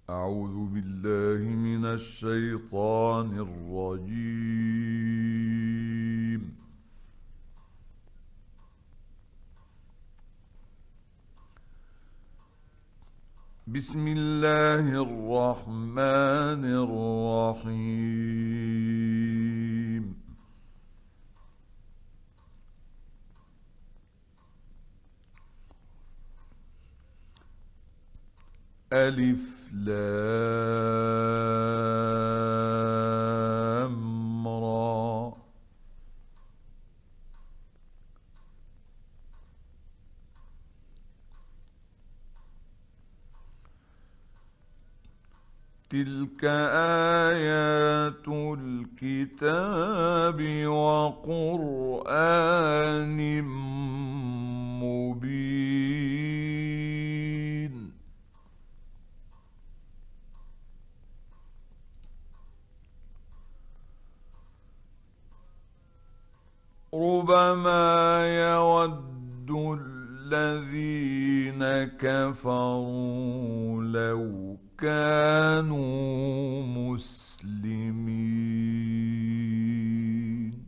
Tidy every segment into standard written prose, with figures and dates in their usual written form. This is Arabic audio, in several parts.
أعوذ بالله من الشيطان الرجيم. بسم الله الرحمن الرحيم. ألف لام را. تلك آيات الكتاب وقرآن مبين. ربما يود الذين كفروا لو كانوا مسلمين.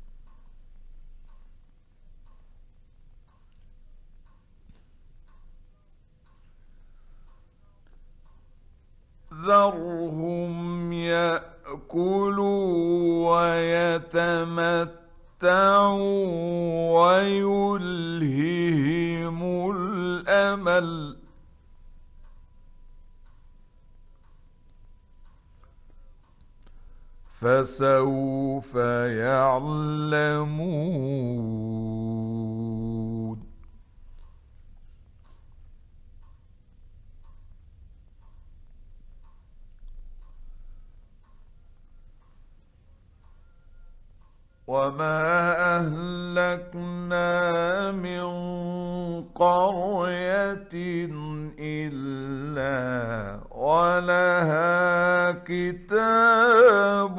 ذرهم يأكلوا ويتمتعوا ويلههم الأمل، فسوف يعلمون. وما أهلكنا من قرية إلا ولها كتاب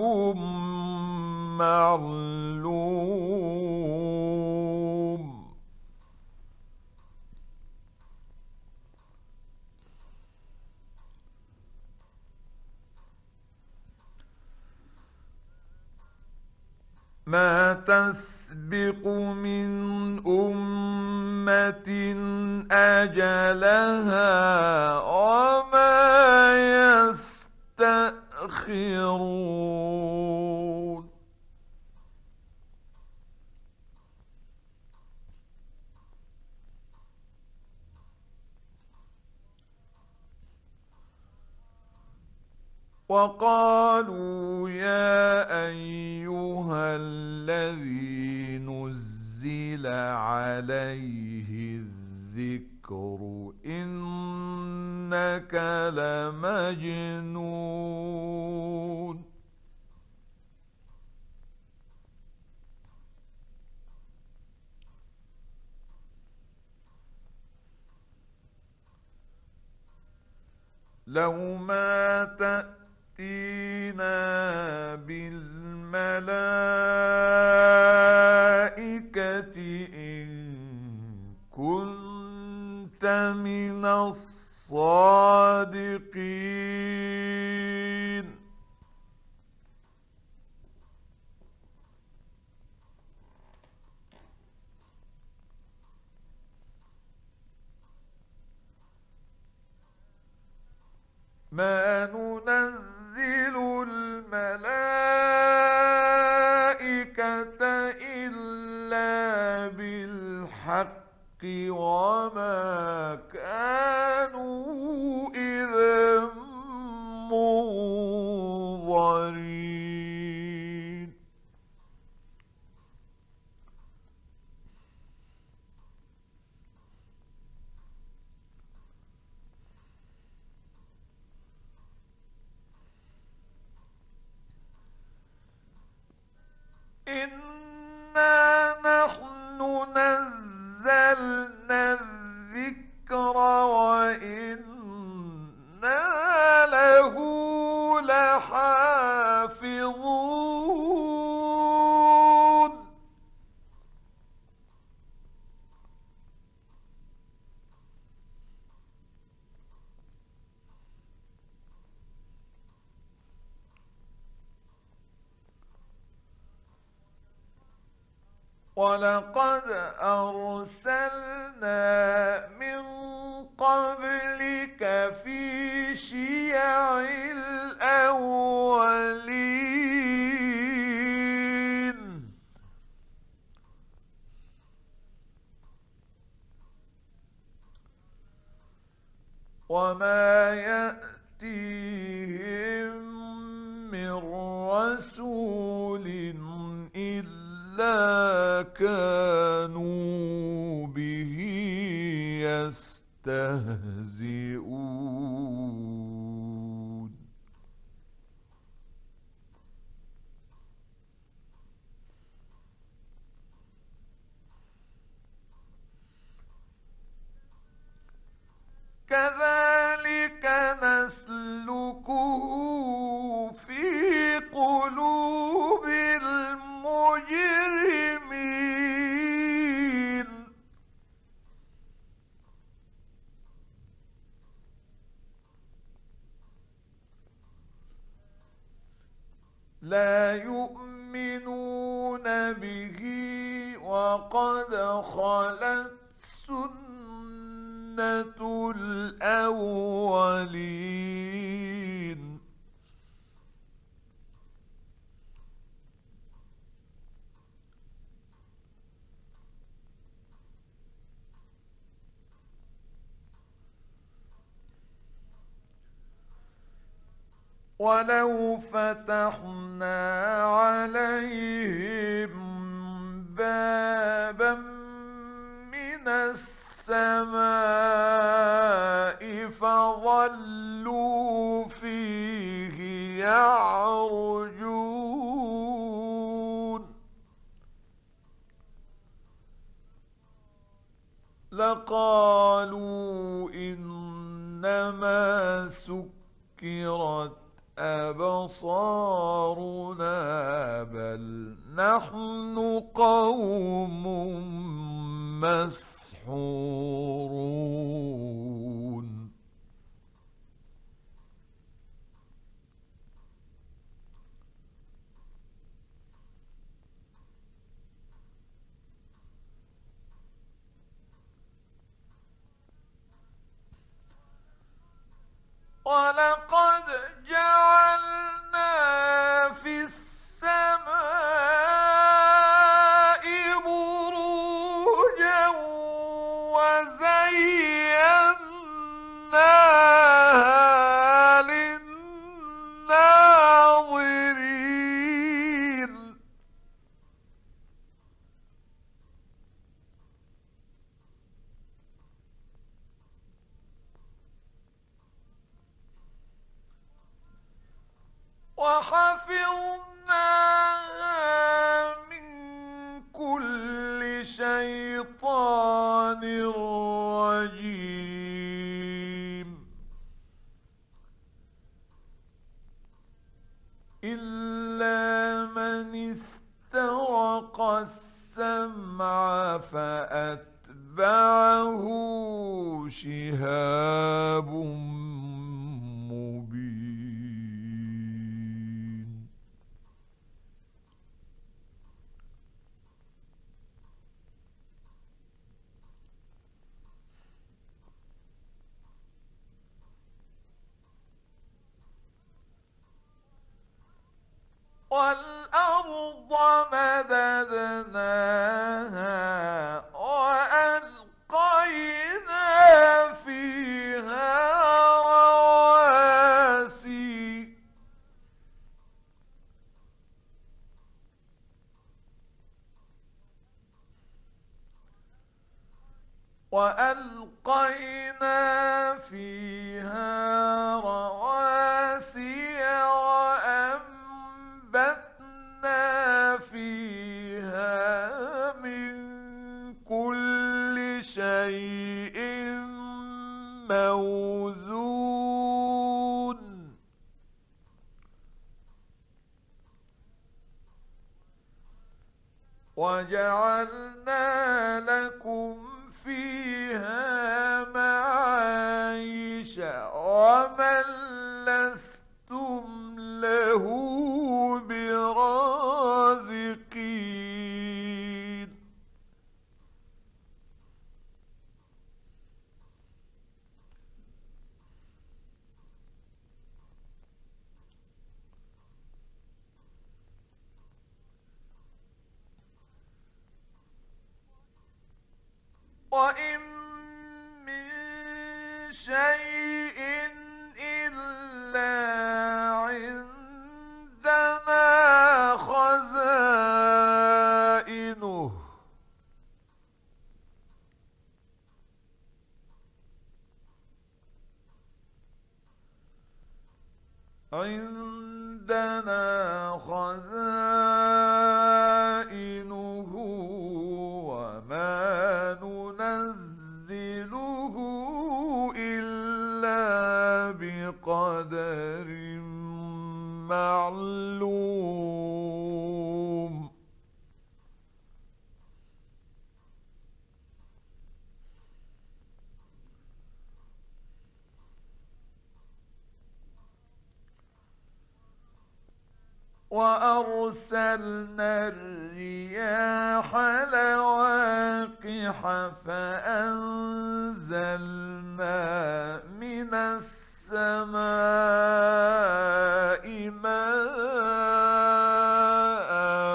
معلوم. ما تسبق من أمة أجلها وما يستأخرون. وقالوا يا أيها الذي نزل عليه الذكر إنك لمجنون. لو ما تأتينا بالملائكة إن كنت من الصادقين. ما ننزل الملائكة إلا بالحق وما كانوا إذا منظرين. إنا نحن نزلنا الذكر ولقد أرسلنا من قبلك في شيع الأولين وما يأتيهم من رسول إلا كانوا به يستهزئون كذلك نسلكه في قلوب المجرمين لا يؤمنون به وقد خلت سنة الأولين ولو فتحنا عليهم بابا من السماء فظلوا فيه يعرجون لقالوا إنما سكرت أبصارنا بل نحن قوم مسحورون ولقد جعلنا في السماء بروجا وزيناها للناظرين وحفظناها من كل شيطان رجيم إلا من استرق السمع فأتبعه شهاب مبين والأرض مددناها وألقينا فيها رواسي وأنبتنا فيها من كل شيء موزون وجعلنا لكم فيها معايش ومن لستم له برازقين وإن من شيء إلا عندنا خزائنه وما ننزله إلا بقدر معلوم وأرسلنا الرياح لواقح فأنزلنا من السماء ماء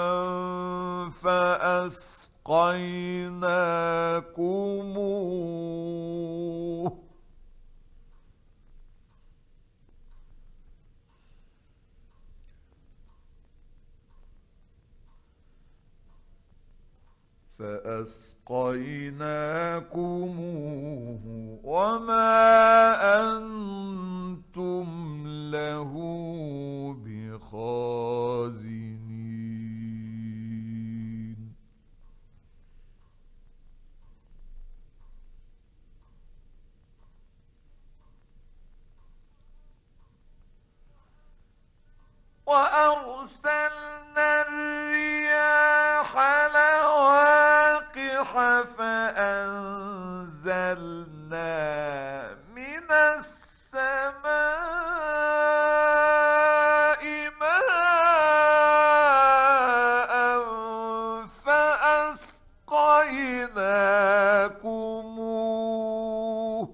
فأسقيناكموه وما أنتم له بخازنين وأرسلنا الرياح لواقح فأنزلنا من السماء ماء فأسقيناكموه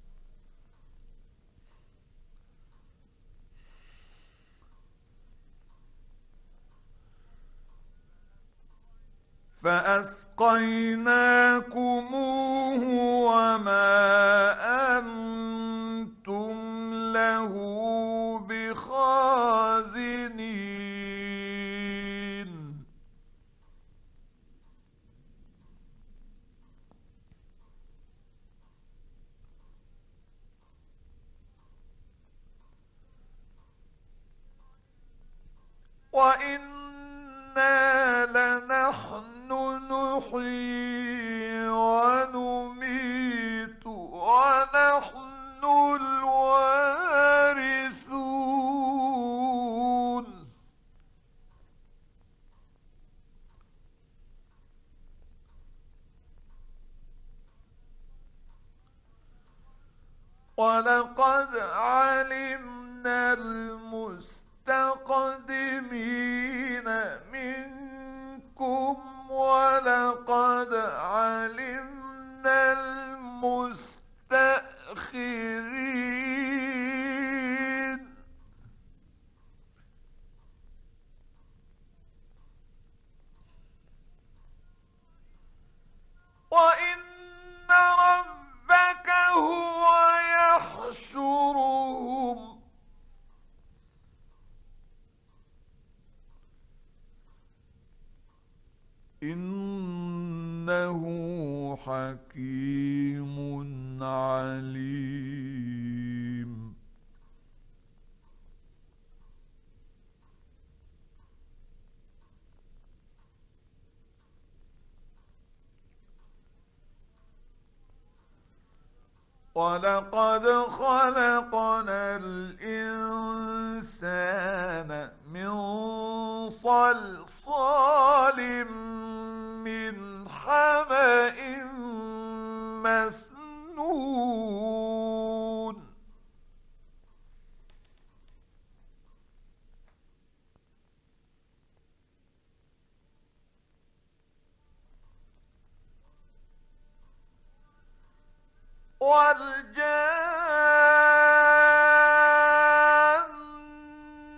وما أنتم له بخازنين وإنا لنحن نحيي ونميت ونحن الوارثون ولقد علمنا المستقدمين منكم ولقد علمنا المستأخرين وإن ربك هو يحشرهم إنه حكيم عليم ولقد خلقنا الإنسان من صلصال من حمأ مسنون والجان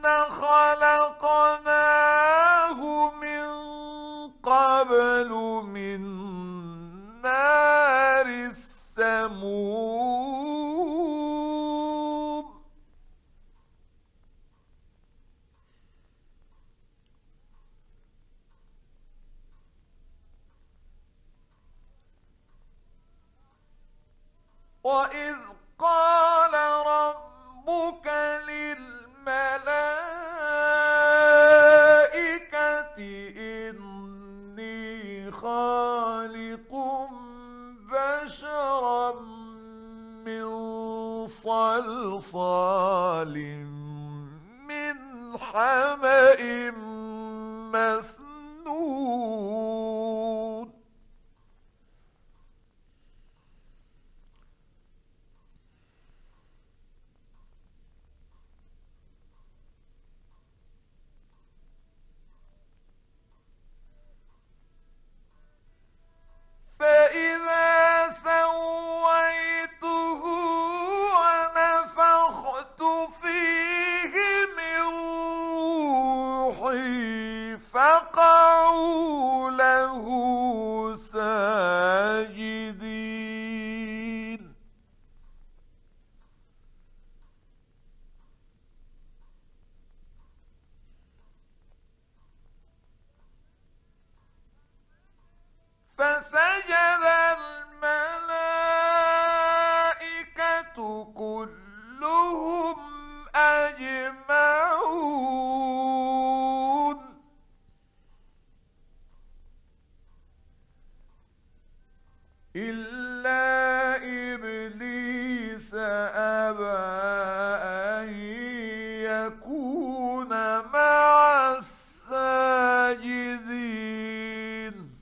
خلقناه من قبل من نار وإذ قال ربك للملائكة إني خالق بشرا من صلصال من حمأ مسنون فإذا سويته ونفخت فيه من روحي فقعوا له ساجدين فسجد الملائكة كلهم أجمعون إلا إبليس أبى أن يكون مع الساجدين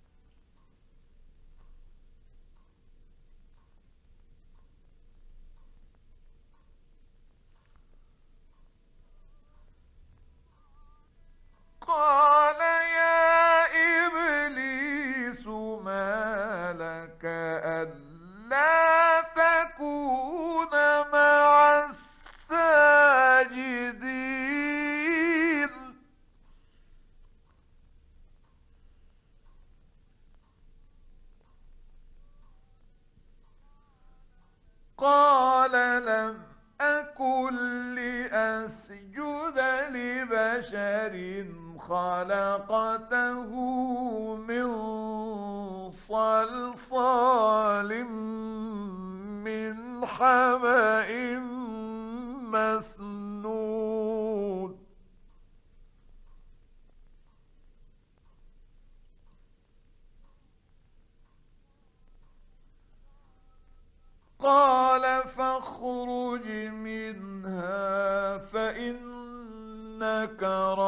قال يا إبليس ما لك ألا تكون مع الساجدين قال لم أكن لأسجد لبشر خلقته من صلصال من حمأ مسنون قال فاخرج منها فإنك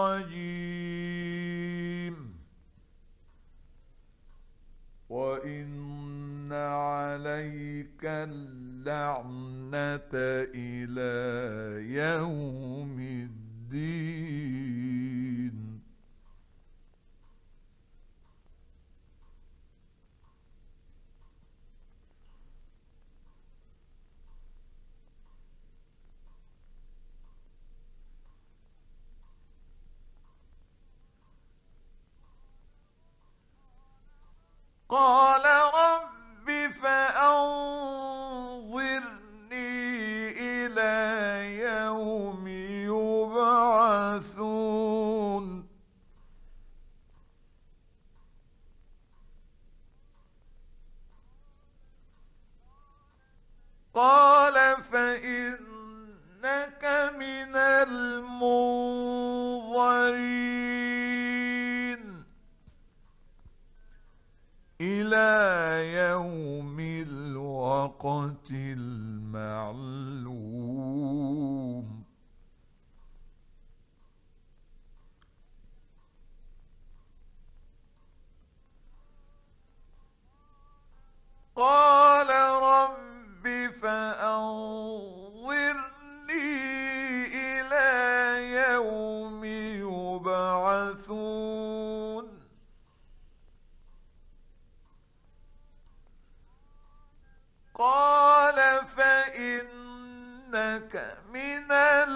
رجيم وإن عليك اللعنة إلى يوم الدين قال رب فأنظرني إلى يوم يبعثون قال فإنك من المنظرين إلى يوم الوقت المعلوم قال رب فأنظرني إلى يوم يبعثون قال فإنك من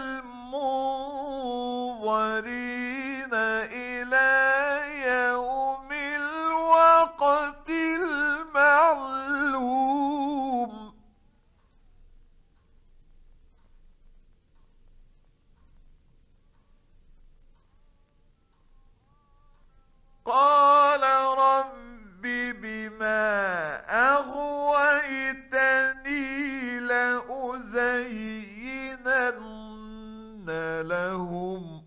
المنظرين إلى يوم الوقت المعلوم قال رب بما أغويتني لهم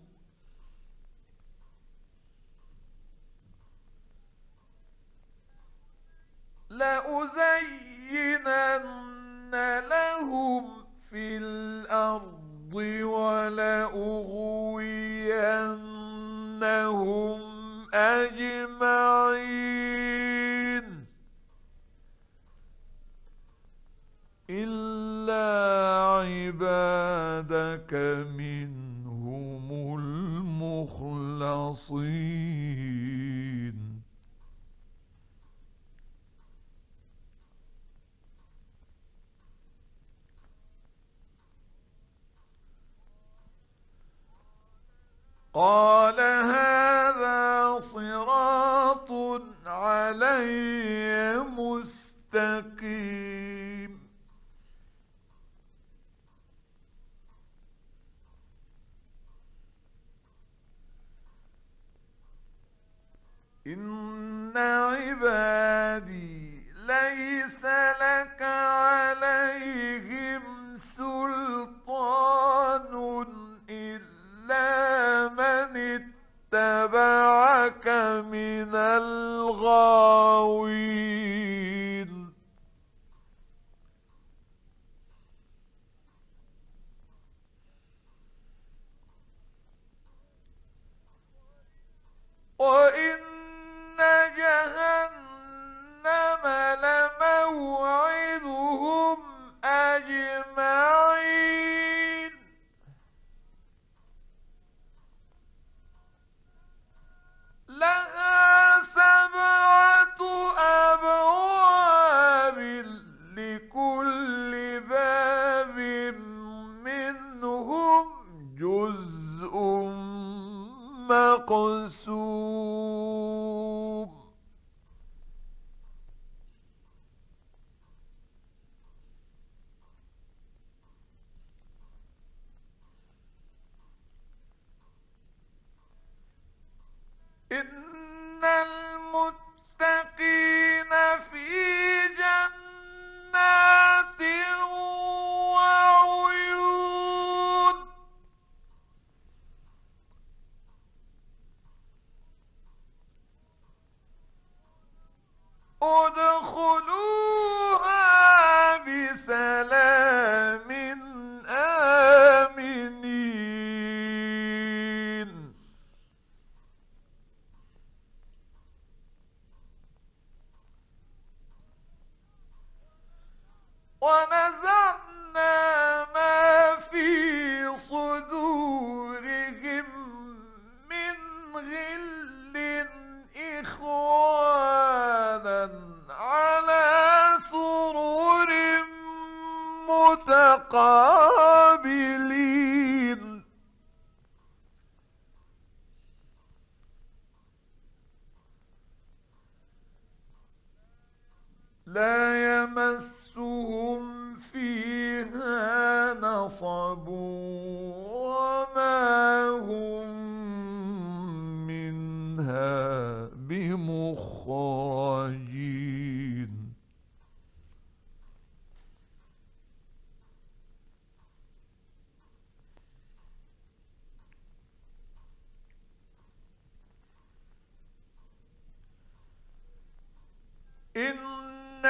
في الأرض ولأغوينهم أجمعين إلا عبادك منهم المخلصين. قال هذا صراط علي مستقيم. إن عبادي ليس لك عليهم سلطان إلا من اتبعك من الغاوين. وإن جهنم لموعدهم أجمعين لها 7 أبواب لكل باب منهم جزء مقسوم. إن المتقين في جنات وعيون ادخلوها بسلام آمنين. ونزعنا ما في صدورهم من غل إخوانا على سرر متقابلين لا يمسهم فيها نصب وما هم منها بمخرجين. إن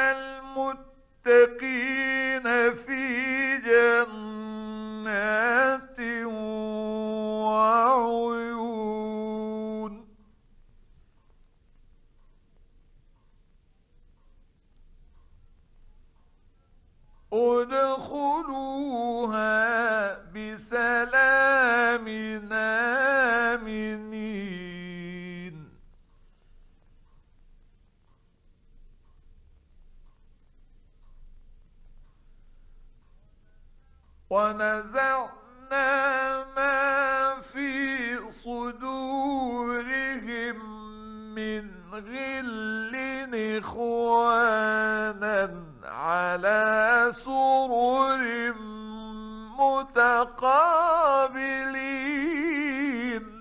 المتقين في جنات وعيون ادخلوها بسلام آمنين. ونزعنا ما في صدورهم من غل إخوانا على سرر متقابلين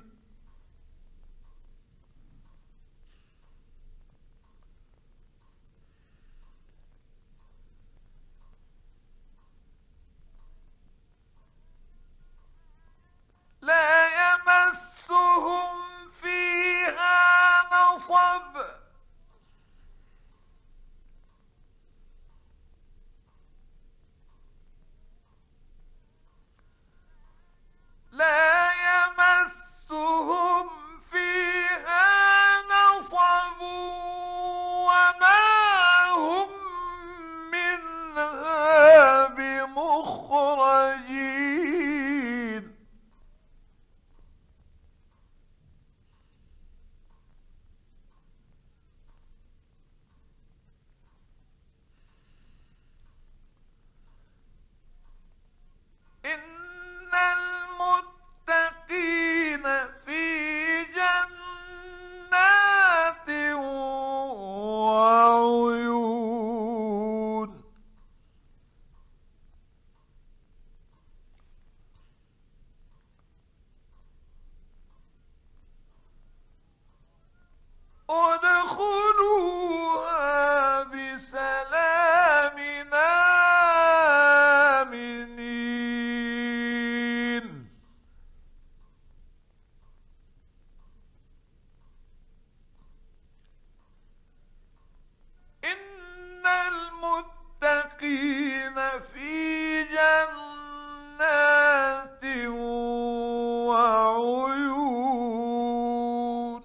وعيون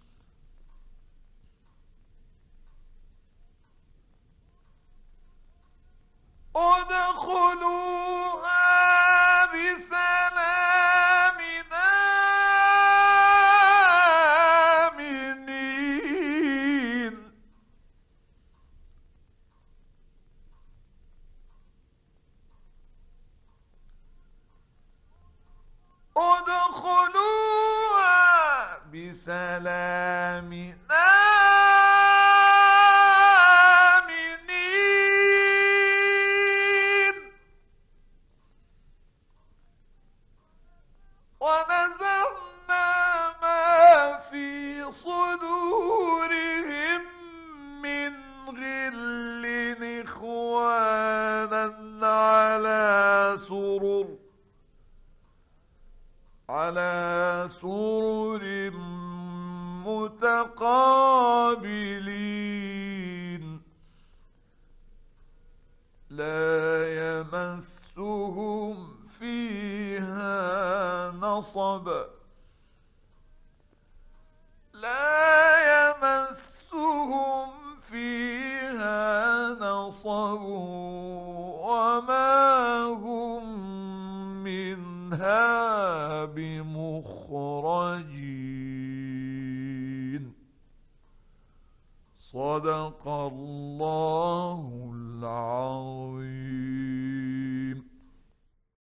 ادخلوها بسلام آمنين ادخلوها بسلام آمنين ونزعنا ما في صدورهم من غل إخوانا على سرر متقابلين لا يمسهم فيها نصب لا يمسهم فيها نصب وما هم منها بمخرجين صدق الله العظيم.